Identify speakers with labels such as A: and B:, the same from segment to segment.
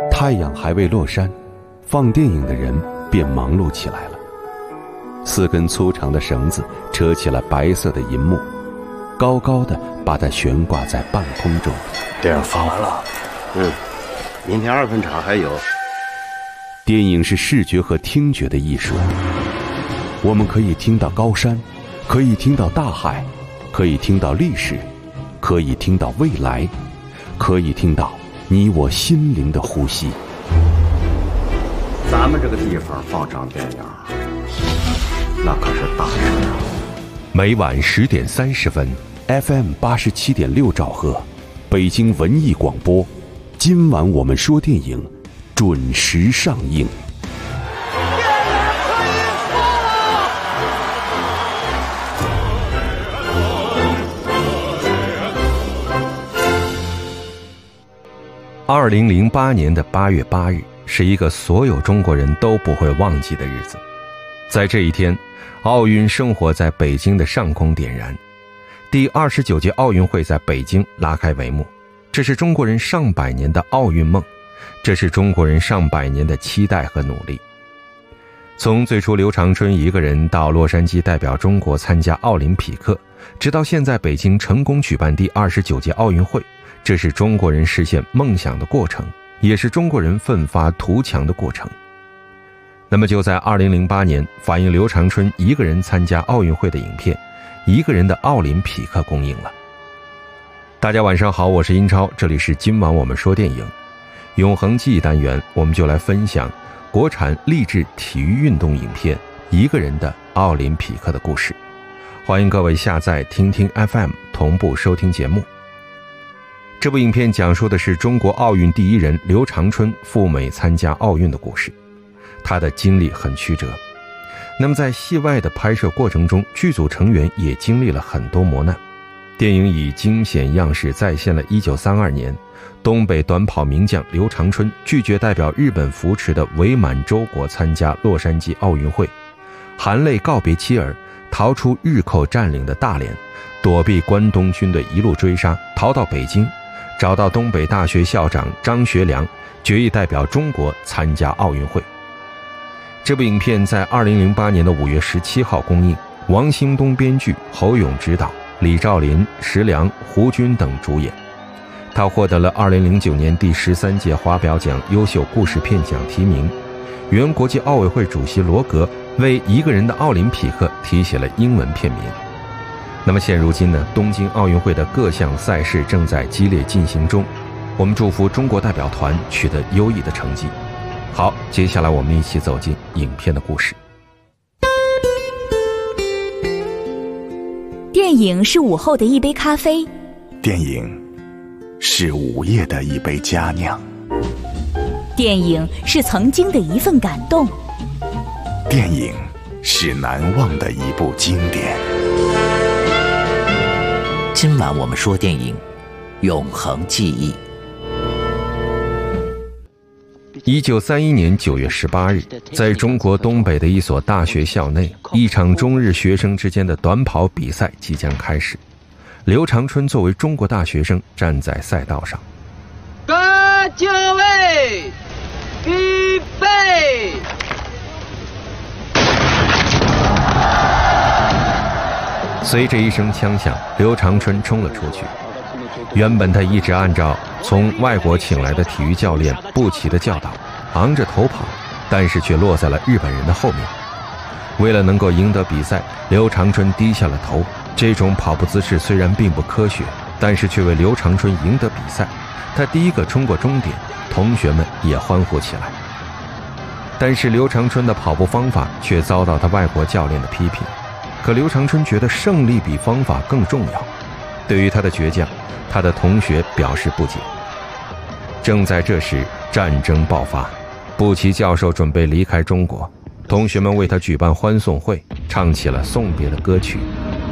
A: 太阳还未落山，放电影的人便忙碌起来了。4根粗长的绳子扯起了白色的银幕，高高的把它悬挂在半空中。
B: 电影放完了，
C: 明天2分场还有。
A: 电影是视觉和听觉的艺术，我们可以听到高山，可以听到大海，可以听到历史，可以听到未来，可以听到你我心灵的呼吸。
C: 咱们这个地方放场电影，那可是大事啊！
A: 每晚10点30分 ，FM 87.6兆赫，北京文艺广播。今晚我们说电影，准时上映。2008年的8月8日是一个所有中国人都不会忘记的日子。在这一天，奥运圣火在北京的上空点燃，第29届奥运会在北京拉开帷幕。这是中国人上百年的奥运梦，这是中国人上百年的期待和努力。从最初刘长春一个人到洛杉矶代表中国参加奥林匹克，直到现在北京成功举办第29届奥运会，这是中国人实现梦想的过程，也是中国人奋发图强的过程。那么就在2008年，反映刘长春一个人参加奥运会的影片《一个人的奥林匹克》公映了。大家晚上好，我是英超，这里是今晚我们说电影永恒记忆单元，我们就来分享国产励志体育运动影片《一个人的奥林匹克》的故事。欢迎各位下载听听 FM 同步收听节目。这部影片讲述的是中国奥运第一人刘长春赴美参加奥运的故事，他的经历很曲折。那么在戏外的拍摄过程中，剧组成员也经历了很多磨难。电影以惊险样式再现了1932年东北短跑名将刘长春拒绝代表日本扶持的伪满洲国参加洛杉矶奥运会，含泪告别妻儿，逃出日寇占领的大连，躲避关东军队一路追杀，逃到北京，找到东北大学校长张学良，决意代表中国参加奥运会。这部影片在2008年的5月17号公映，王兴东编剧，侯勇执导，李兆林、石良、胡军等主演。他获得了2009年第13届华表奖优秀故事片奖提名。原国际奥委会主席罗格为《一个人的奥林匹克》题写了英文片名。那么现如今呢，东京奥运会的各项赛事正在激烈进行中，我们祝福中国代表团取得优异的成绩。好，接下来我们一起走进影片的故事。
D: 电影是午后的一杯咖啡，
B: 电影是午夜的一杯佳酿，
D: 电影是曾经的一份感动，
B: 电影是难忘的一部经典。
E: 今晚我们说电影，永恒记忆。
A: 1931年9月18日，在中国东北的一所大学校内，一场中日学生之间的短跑比赛即将开始。刘长春作为中国大学生站在赛道上。
F: 各就位，预备！
A: 随着一声枪响，刘长春冲了出去。原本他一直按照从外国请来的体育教练布奇的教导，昂着头跑，但是却落在了日本人的后面。为了能够赢得比赛，刘长春低下了头。这种跑步姿势虽然并不科学，但是却为刘长春赢得比赛。他第一个冲过终点，同学们也欢呼起来。但是刘长春的跑步方法却遭到他外国教练的批评。可刘长春觉得胜利比方法更重要。对于他的倔强，他的同学表示不解。正在这时，战争爆发，布奇教授准备离开中国，同学们为他举办欢送会，唱起了送别的歌曲。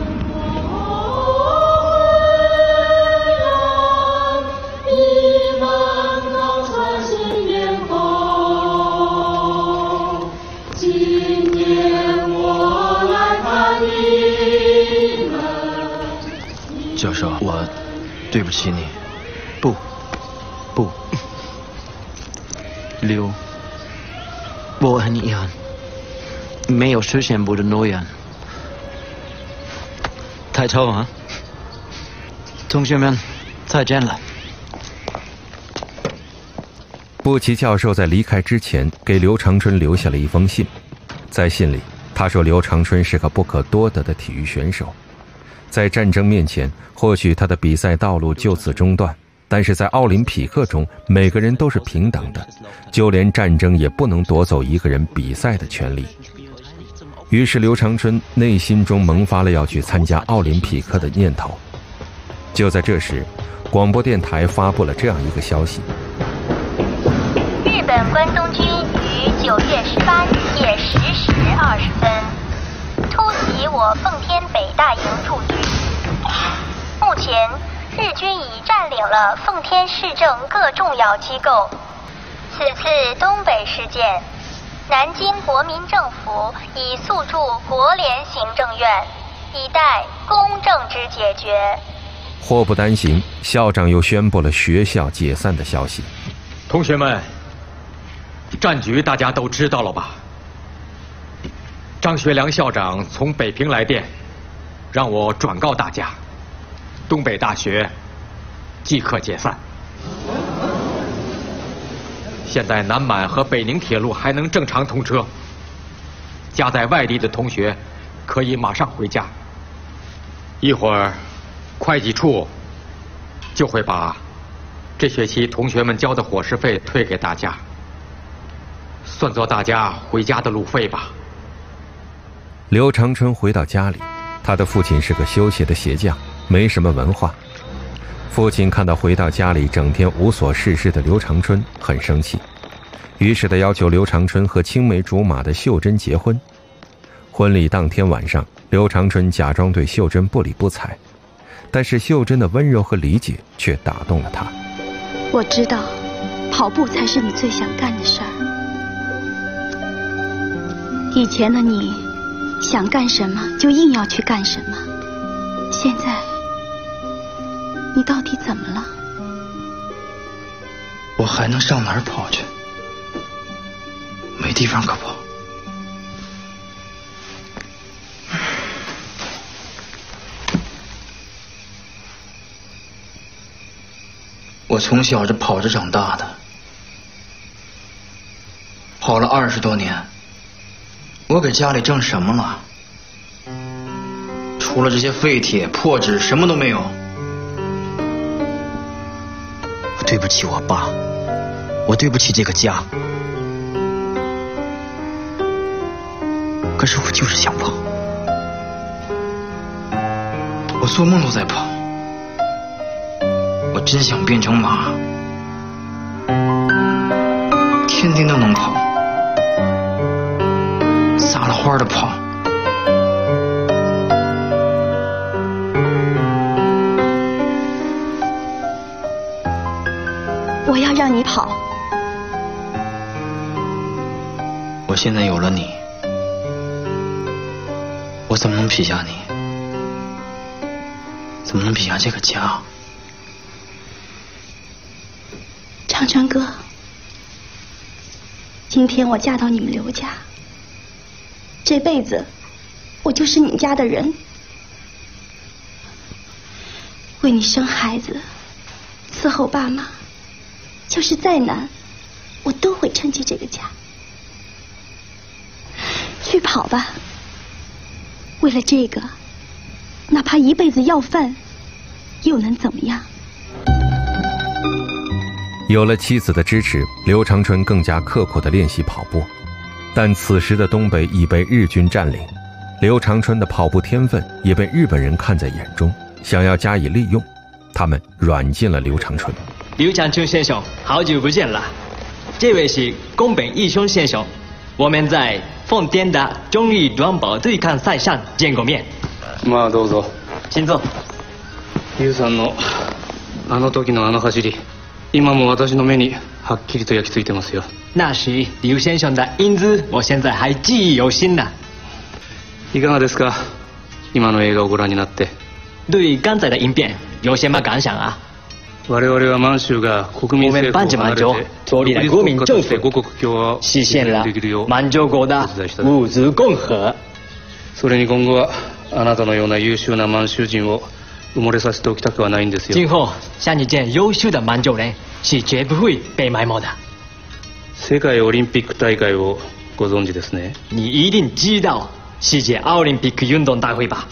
G: 教授，我对不起你。不， 刘，我和你一样，没有实现我的诺言。太丑啊！同学们，再见了。
A: 布奇教授在离开之前给刘长春留下了一封信，在信里他说刘长春是个不可多得的体育选手，在战争面前或许他的比赛道路就此中断，但是在奥林匹克中每个人都是平等的，就连战争也不能夺走一个人比赛的权利。于是刘长春内心中萌发了要去参加奥林匹克的念头。就在这时，广播电台发布了这样一个消息：
H: 日本关东军于9月18日夜10时20分突袭我奉天北大营驻军。目前，日军已占领了奉天市政各重要机构。此次东北事件，南京国民政府已诉诸国联行政院，以待公正之解决。
A: 祸不单行，校长又宣布了学校解散的消息。
I: 同学们，战局大家都知道了吧？张学良校长从北平来电，让我转告大家，东北大学即刻解散。现在南满和北宁铁路还能正常通车，家在外地的同学可以马上回家。一会儿，会计处就会把这学期同学们交的伙食费退给大家，算作大家回家的路费吧。
A: 刘长春回到家里，他的父亲是个修鞋的鞋匠，没什么文化。父亲看到回到家里整天无所事事的刘长春，很生气，于是他要求刘长春和青梅竹马的秀珍结婚。婚礼当天晚上，刘长春假装对秀珍不理不睬，但是秀珍的温柔和理解却打动了他。
J: 我知道，跑步才是你最想干的事儿。以前的你，想干什么就硬要去干什么，现在你到底怎么了？
G: 我还能上哪儿跑去？没地方可跑。我从小就跑着长大的，跑了20多年，我给家里挣什么了？除了这些废铁破纸，什么都没有。我对不起我爸，我对不起这个家，可是我就是想跑，我做梦都在跑。我真想变成马，天天都能跑，撒了欢的跑。
J: 我要让你跑。
G: 我现在有了你，我怎么能撇下你？怎么能撇下这个家？
J: 长春哥，今天我嫁到你们刘家，这辈子我就是你家的人，为你生孩子，伺候爸妈，就是再难，我都会撑起这个家。去跑吧，为了这个，哪怕一辈子要饭，又能怎么样？
A: 有了妻子的支持，刘长春更加刻苦地练习跑步。但此时的东北已被日军占领，刘长春的跑步天分也被日本人看在眼中，想要加以利用，他们软禁了刘长春。
K: 刘长春先生，好久不见了。这位是宫本义雄先生，我们在奉天的中日短跑对抗赛上见过面。
L: まあどうぞ。
K: 请坐。
L: ユウさんのあの時のあの走り、今も私の目にはっきりと焼き付いてますよ。
K: 那时刘先生的英姿，我现在还记忆犹新呢。
L: いかがですか？今の映画をご覧になって。
K: 对刚才的影片有什么感想啊？
L: 我
K: 们帮着满洲脱离了国民政府，实现了满洲国的五族共和。
L: それに今後はあなたのような優秀な満州人を埋もれさせておきたくはないんですよ。
K: 今后像你这样优秀的满洲人是绝不会被埋没的。
L: 世界オリンピック大会をご存知ですね。
K: 你一定知道世界奥林匹克运动大会吧？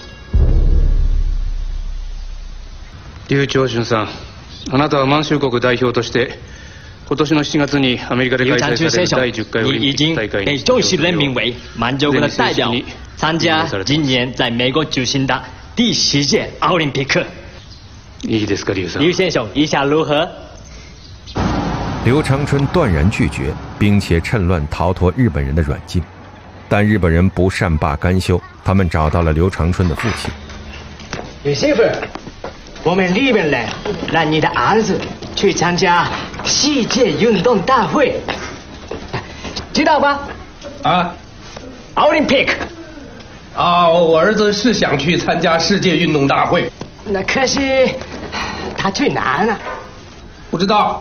L: 劉長春さん。あなたは満州国代表として今年の7月にアメリカで開催される第10回オリンピック大会に
K: 被正式任命为满洲国的代表，参加今年在美国举行的第10届奥林匹克。
L: いいですか，劉さん。
K: 劉先生，意下如何？
A: 刘长春断然拒绝，并且趁乱逃脱日本人的软禁。但日本人不善罢甘休，他们找到了刘长春的父亲。
K: 吕媳妇，我们日本人让你的儿子去参加世界运动大会，知道吧？
M: 啊，
K: 奥林匹克。
M: 啊，我儿子是想去参加世界运动大会，
K: 那可是他去哪呢？
M: 不知道。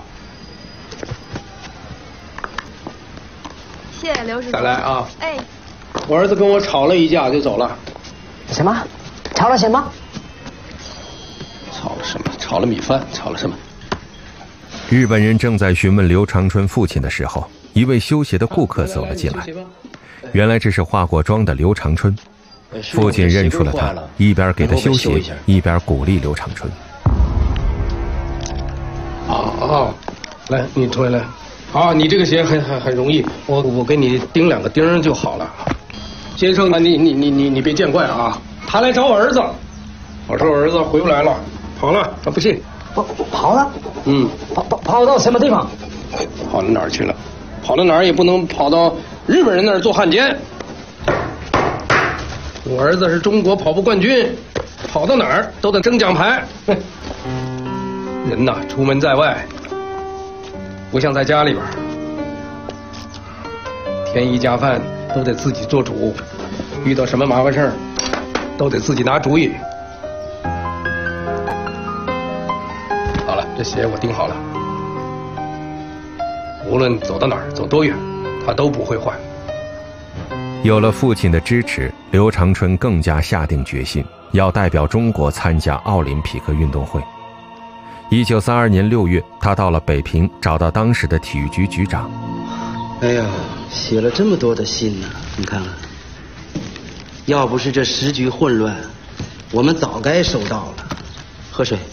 N: 谢谢刘师傅。
M: 再来啊！
N: 哎，
M: 我儿子跟我吵了一架就走了。
K: 什么？吵了什么？
M: 吵了什么？炒了米饭，炒了什么？
A: 日本人正在询问刘长春父亲的时候，一位修鞋的顾客走了进来。原来这是化过妆的刘长春。父亲认出了他，一边给他修鞋，一边鼓励刘长春。
M: 来，你出来。好，你这个鞋很容易，我给你钉2个钉就好了。先生，你别见怪啊！他来找我儿子，我说我儿子回不来了。跑了，他不信。
K: 跑了？跑到什么地方？
M: 跑到哪儿去了？跑到哪儿也不能跑到日本人那儿做汉奸。我儿子是中国跑步冠军，跑到哪儿都得争奖牌。人呐，出门在外，不像在家里边，添衣加饭都得自己做主，遇到什么麻烦事儿，都得自己拿主意。这鞋我钉好了，无论走到哪儿，走多远，他都不会换。
A: 有了父亲的支持，刘长春更加下定决心，要代表中国参加奥林匹克运动会。1932年6月，他到了北平，找到当时的体育局局长。
O: 哎呀，写了这么多的信呢，你看看，要不是这时局混乱，我们早该收到了。喝水。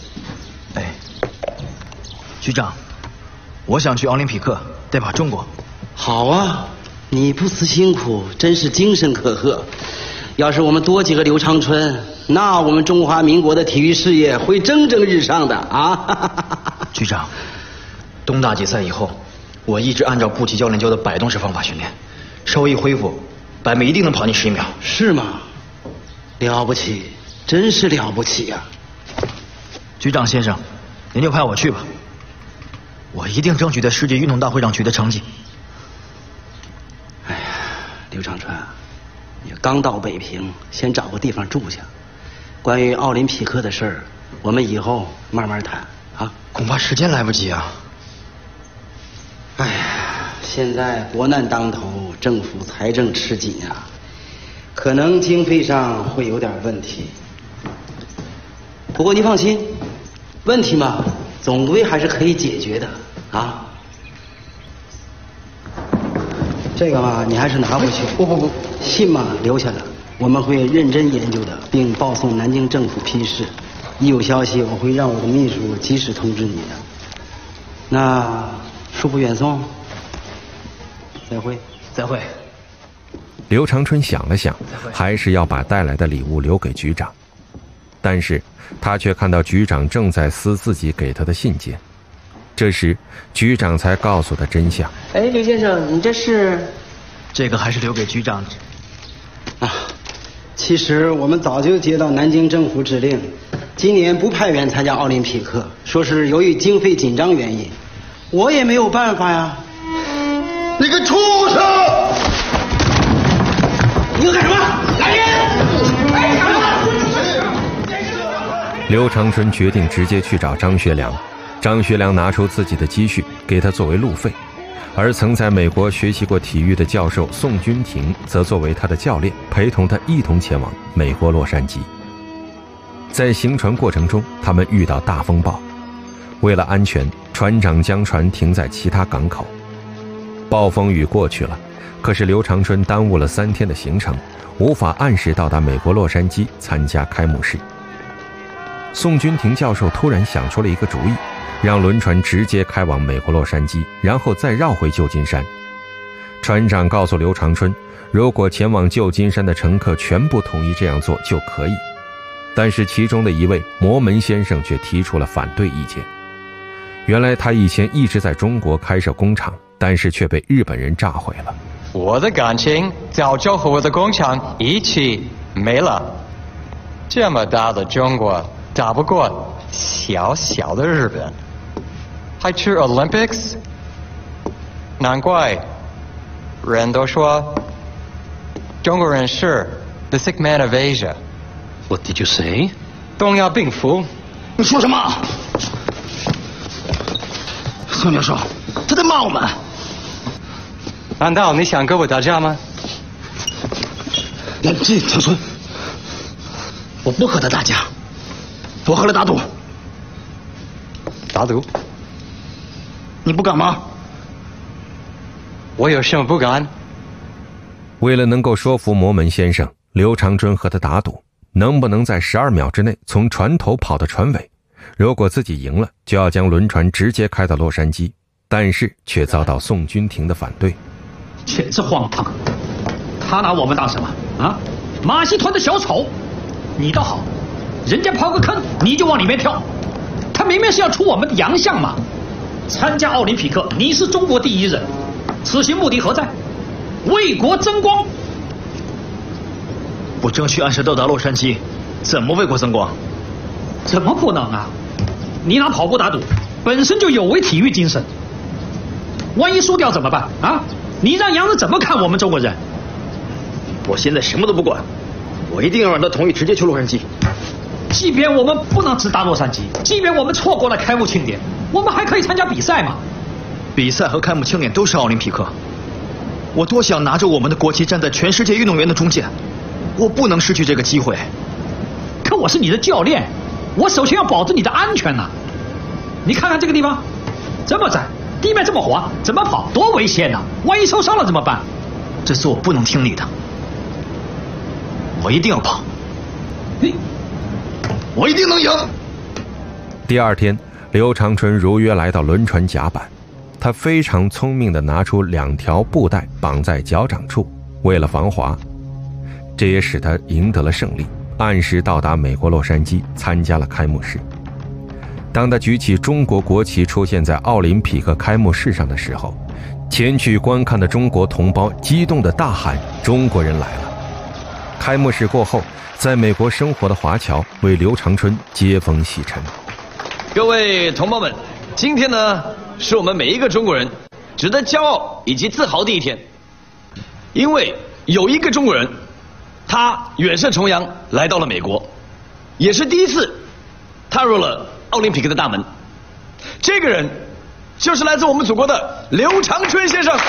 P: 局长，我想去奥林匹克代表中国。
O: 好啊，你不辞辛苦，真是精神可贺。要是我们多几个刘长春，那我们中华民国的体育事业会蒸蒸日上的啊！
P: 局长，东大决赛以后，我一直按照步骑教练教的摆动式方法训练，稍微一恢复，100米一定能跑进11秒。
O: 是吗？了不起，真是了不起呀！
P: 局长先生，您就派我去吧。我一定争取在世界运动大会上取得成绩。
O: 哎呀，刘长春，你刚到北平，先找个地方住下。关于奥林匹克的事儿，我们以后慢慢谈啊。
P: 恐怕时间来不及啊。
O: 哎呀，现在国难当头，政府财政吃紧啊，可能经费上会有点问题。不过你放心，问题嘛，总归还是可以解决的啊。这个嘛，你还是拿回去。不，信嘛留下来，我们会认真研究的，并报送南京政府批示。一有消息，我会让我的秘书及时通知你的。那恕不远送，再会。
P: 再会。
A: 刘长春想了想，还是要把带来的礼物留给局长，但是他却看到局长正在撕自己给他的信件。这时局长才告诉他真相。
O: 哎，刘先生，你这是？
P: 这个还是留给局长
O: 啊。其实我们早就接到南京政府指令，今年不派员参加奥林匹克，说是由于经费紧张原因。我也没有办法呀。
Q: 你个畜生！
O: 你要干什么？来人！哎，干什么？
A: 刘长春决定直接去找张学良， 张学良拿出自己的积蓄给他作为路费，而曾在美国学习过体育的教授宋君庭则作为他的教练，陪同他一同前往美国洛杉矶。在行船过程中，他们遇到大风暴，为了安全，船长将船停在其他港口。暴风雨过去了，可是刘长春耽误了3天的行程，无法按时到达美国洛杉矶参加开幕式。宋君庭教授突然想出了一个主意，让轮船直接开往美国洛杉矶，然后再绕回旧金山。船长告诉刘长春，如果前往旧金山的乘客全部同意这样做就可以，但是其中的一位摩门先生却提出了反对意见。原来他以前一直在中国开设工厂，但是却被日本人炸毁了。
N: 我的感情早就和我的工厂一起没了。这么大的中国打不过小小的日本，还去 Olympics？ 难怪人都说中国人是 the sick man of Asia。What
L: did you say？
N: 东亚病夫。
Q: 你说什么？宋教授，他在骂我们。
N: 难道你想跟我打架吗？
Q: 冷静，长春。我不和他打架，我和他打赌。
N: 打赌？
Q: 你不敢吗？
N: 我有什么不敢？
A: 为了能够说服摩门先生，刘长春和他打赌，能不能在12秒之内从船头跑到船尾。如果自己赢了，就要将轮船直接开到洛杉矶，但是却遭到宋君庭的反对。
R: 简直荒唐！他拿我们当什么啊？马戏团的小丑？你倒好，人家刨个坑你就往里面跳，他明明是要出我们的洋相嘛！参加奥林匹克，你是中国第一人，此行目的何在？为国争光。
P: 不争取按时到达洛杉矶，怎么为国争光？
R: 怎么不能啊？你拿跑步打赌，本身就有违体育精神。万一输掉怎么办啊？你让洋人怎么看我们中国人？
P: 我现在什么都不管，我一定要让他同意直接去洛杉矶。
R: 即便我们不能直达洛杉矶，即便我们错过了开幕庆典，我们还可以参加比赛嘛？
P: 比赛和开幕庆典都是奥林匹克，我多想拿着我们的国旗站在全世界运动员的中间，我不能失去这个机会。
R: 可我是你的教练，我首先要保证你的安全呐！你看看这个地方，这么窄，地面这么滑，怎么跑多危险呐！万一受伤了怎么办？
P: 这次我不能听你的，我一定要跑。
Q: 我一定能赢。
A: 第2天，刘长春如约来到轮船甲板，他非常聪明地拿出2条布带绑在脚掌处，为了防滑，这也使他赢得了胜利，按时到达美国洛杉矶参加了开幕式。当他举起中国国旗出现在奥林匹克开幕式上的时候，前去观看的中国同胞激动地大喊：中国人来了！开幕式过后，在美国生活的华侨为刘长春接风洗尘。
S: 各位同胞们，今天呢是我们每一个中国人值得骄傲以及自豪的一天，因为有一个中国人，他远涉重洋来到了美国，也是第一次踏入了奥林匹克的大门。这个人就是来自我们祖国的刘长春先生。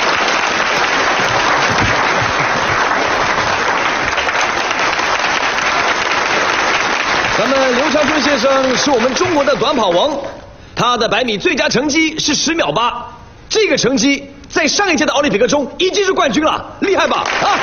S: 咱们刘长春先生是我们中国的短跑王，他的100米最佳成绩是10秒8，这个成绩在上一届的奥林匹克中已经是冠军了，厉害吧？啊！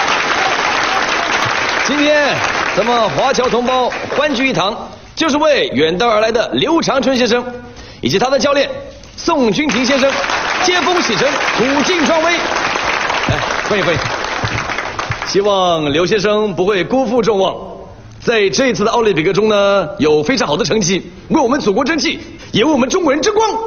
S: 今天咱们华侨同胞欢聚一堂，就是为远道而来的刘长春先生以及他的教练宋君庭先生接风洗尘，鼓劲壮威。来，欢迎欢迎！希望刘先生不会辜负众望，在这一次的奥林匹克中呢，有非常好的成绩，为我们祖国争气，也为我们中国人争光。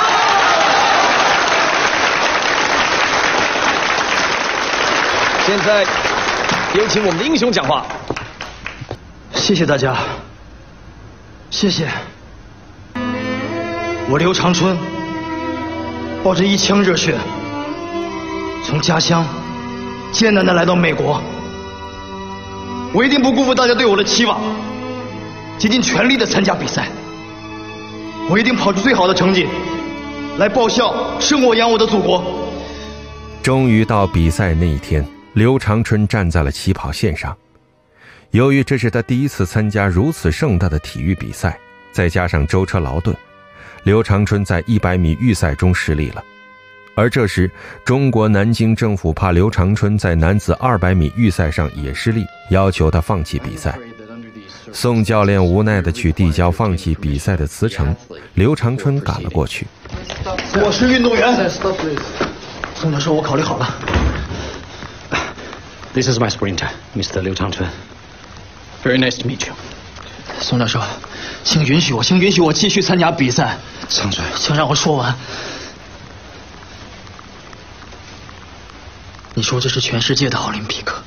S: 现在有请我们的英雄讲话。
P: 谢谢大家，谢谢。我刘长春抱着一腔热血，从家乡艰难地来到美国，我一定不辜负大家对我的期望，竭尽全力地参加比赛。 我一定跑出最好的成绩，来报效生我养我的祖国。
A: 终于到比赛那一天，刘长春站在了起跑线上。由于这是他第一次参加如此盛大的体育比赛，再加上舟车劳顿，刘长春在100米预赛中失利了。而这时，中国南京政府怕刘长春在男子200米预赛上也失利，要求他放弃比赛。宋教练无奈地去递交放弃比赛的辞呈，刘长春赶了过去。
P: 我是运动员。宋教授，我考虑好了。
Q: This is my sprinter, Mr. 刘长春。Very nice to meet you.
P: 宋教授，请允许我继续参加比赛。
Q: 长春，
P: 请让我说完。你说这是全世界的奥林匹克，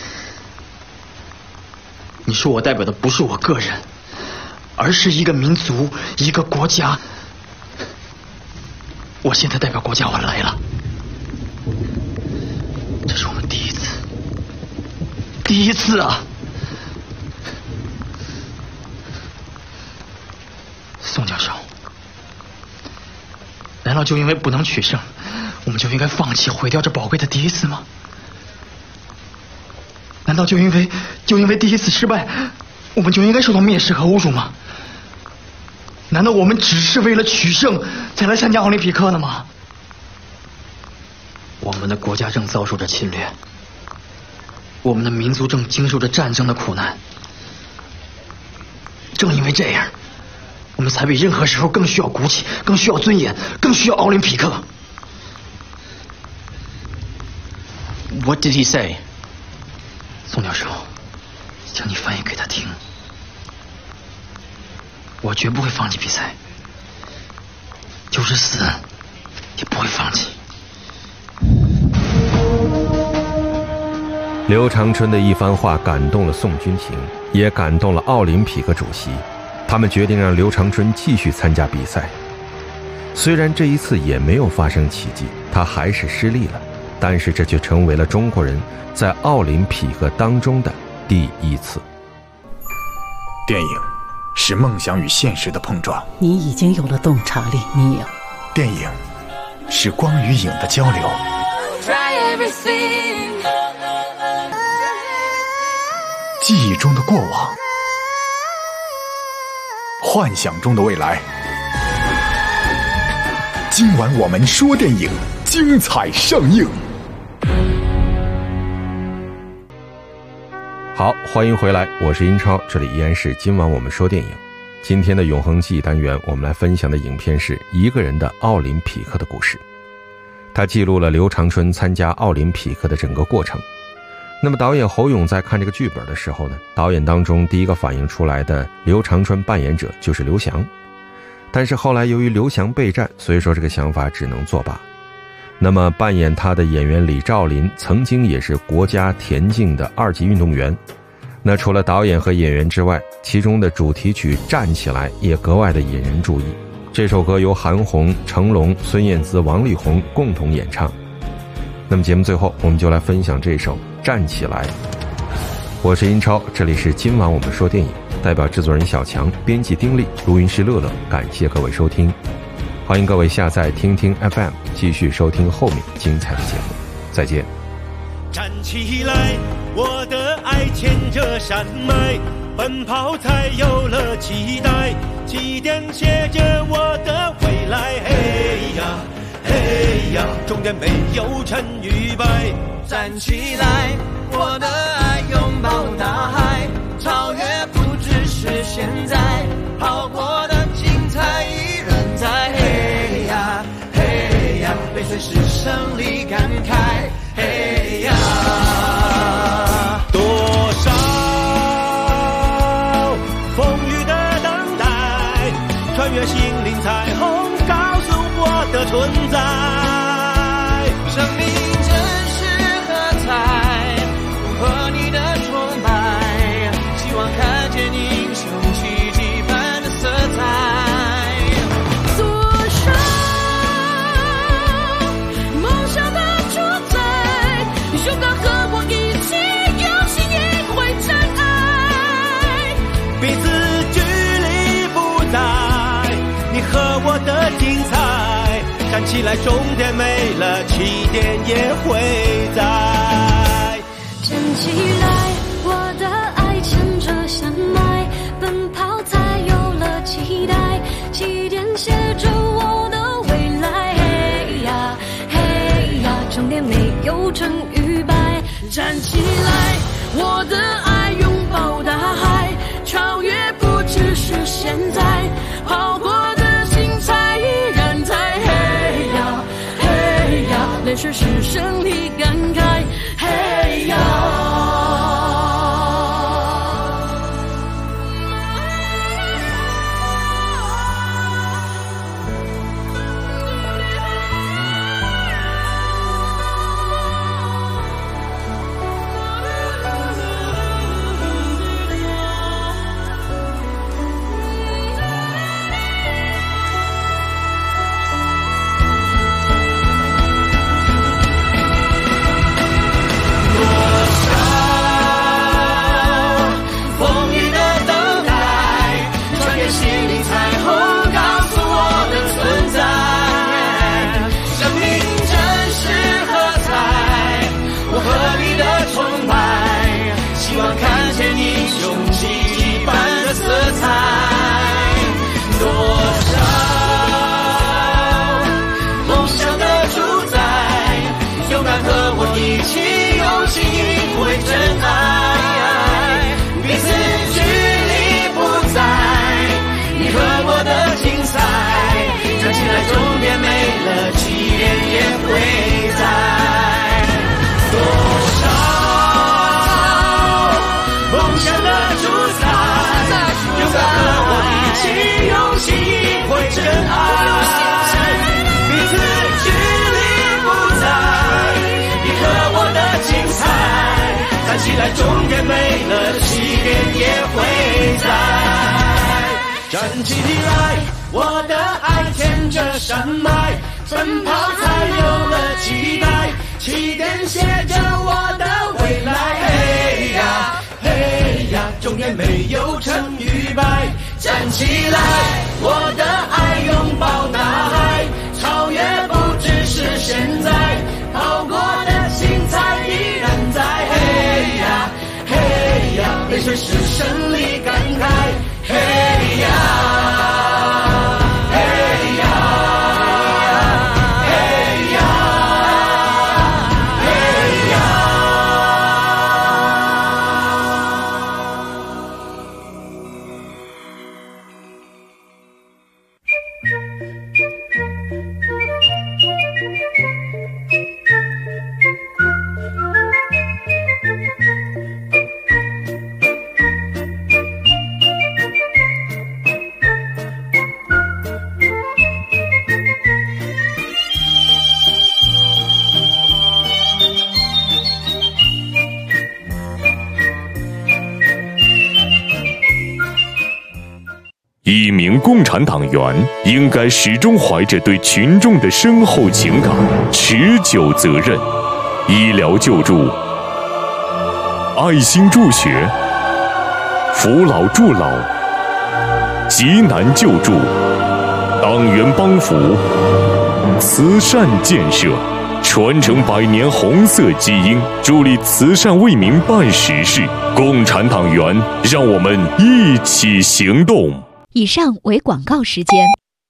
P: 你说我代表的不是我个人，而是一个民族，一个国家。我现在代表国家我来了，这是我们第一次啊！宋教授，难道就因为不能取胜，我们就应该放弃毁掉这宝贵的第一次吗？难道就因为第一次失败，我们就应该受到蔑视和侮辱吗？难道我们只是为了取胜才来参加奥林匹克的吗？我们的国家正遭受着侵略，我们的民族正经受着战争的苦难。正因为这样，我们才比任何时候更需要骨气，更需要尊严，更需要奥林匹克。
Q: What did he say?
P: 宋教授，请你翻译给他听。我绝不会放弃比赛，就是死也不会放弃。
A: 刘长春的一番话感动了宋君庭，也感动了奥林匹克主席，他们决定让刘长春继续参加比赛。虽然这一次也没有发生奇迹，他还是失利了，但是这却成为了中国人在奥林匹克当中的第一次。
B: 电影是梦想与现实的碰撞，
T: 你已经有了洞察力，你有。
B: 电影是光与影的交流，记忆中的过往，幻想中的未来。今晚我们说电影，精彩上映。
A: 好，欢迎回来，我是英超，这里依然是今晚我们说电影。今天的永恒记忆单元，我们来分享的影片是一个人的奥林匹克的故事。它记录了刘长春参加奥林匹克的整个过程。那么导演侯勇在看这个剧本的时候呢，导演当中第一个反映出来的刘长春扮演者就是刘翔。但是后来由于刘翔备战，所以说这个想法只能作罢。那么扮演他的演员李兆林曾经也是国家田径的2级运动员。那除了导演和演员之外，其中的主题曲《站起来》也格外的引人注意。这首歌由韩红、成龙、孙燕姿、王力宏共同演唱。那么节目最后，我们就来分享这首《站起来》。我是英超，这里是今晚我们说电影，代表制作人小强，编辑丁力，录音师乐乐，感谢各位收听。欢迎各位下载听听 FM， 继续收听后面精彩的节目。再见。
U: 站起来，我的爱牵着山脉，奔跑才有了期待，起点写着我的未来。嘿呀嘿呀，终点没有成与败。站起来，我的爱拥抱大海，超越不只是现在，跑过的精彩依然在。嘿呀嘿呀，被随时胜利感慨。嘿呀，多少风雨的等待，穿越心灵彩虹，告诉我的存在。生命真是喝彩，符合你的崇拜，希望看见英雄奇迹般的色彩。彼此距离不在，你和起来，终点没了，起点也会在。
C: 站起来，我的爱牵着山脉，奔跑才有了期待，起点写着我的未来。嘿呀嘿呀，终点没有成与败。站起来，我的爱拥抱大海，超越不只是现在，跑过的精彩依然在。嘿呀嘿呀，泪水是胜利感慨。嘿呀。起来，终点没了，起点也会在。站起来，我的爱牵着山脉，奔跑才有了期待，起点写着我的未来。嘿呀嘿呀，终点没有成与败。站起来，我的爱拥抱大海，超越不只是现在，跑过的精彩依然在。嘿呀嘿呀，泪水是胜利感慨。嘿呀嘿呀嘿呀嘿呀。
V: 一名共产党员应该始终怀着对群众的深厚情感、持久责任。医疗救助、爱心助学、扶老助老、急难救助、党员帮扶、慈善建设，传承100年红色基因，助力慈善为民办实事。共产党员，让我们一起行动。
D: 以上为广告时间。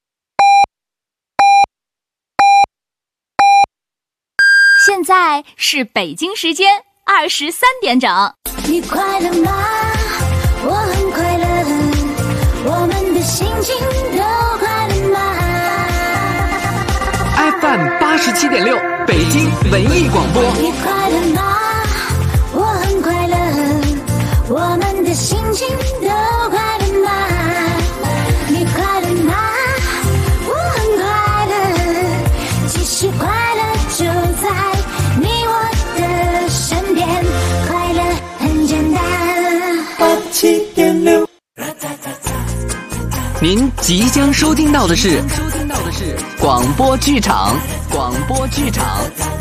D: 现在是北京时间23点整。
C: 你快乐吗？我很快乐，我们的心情都快乐吗
W: ？FM 87.6，北京文艺广播。
C: 你快乐吗？我很快乐，我们的心情都快乐吗？你快乐吗？我很快乐，其实快乐就在你我的身边，快乐很简单。87.6。
W: 您即将收听到的是广播剧场。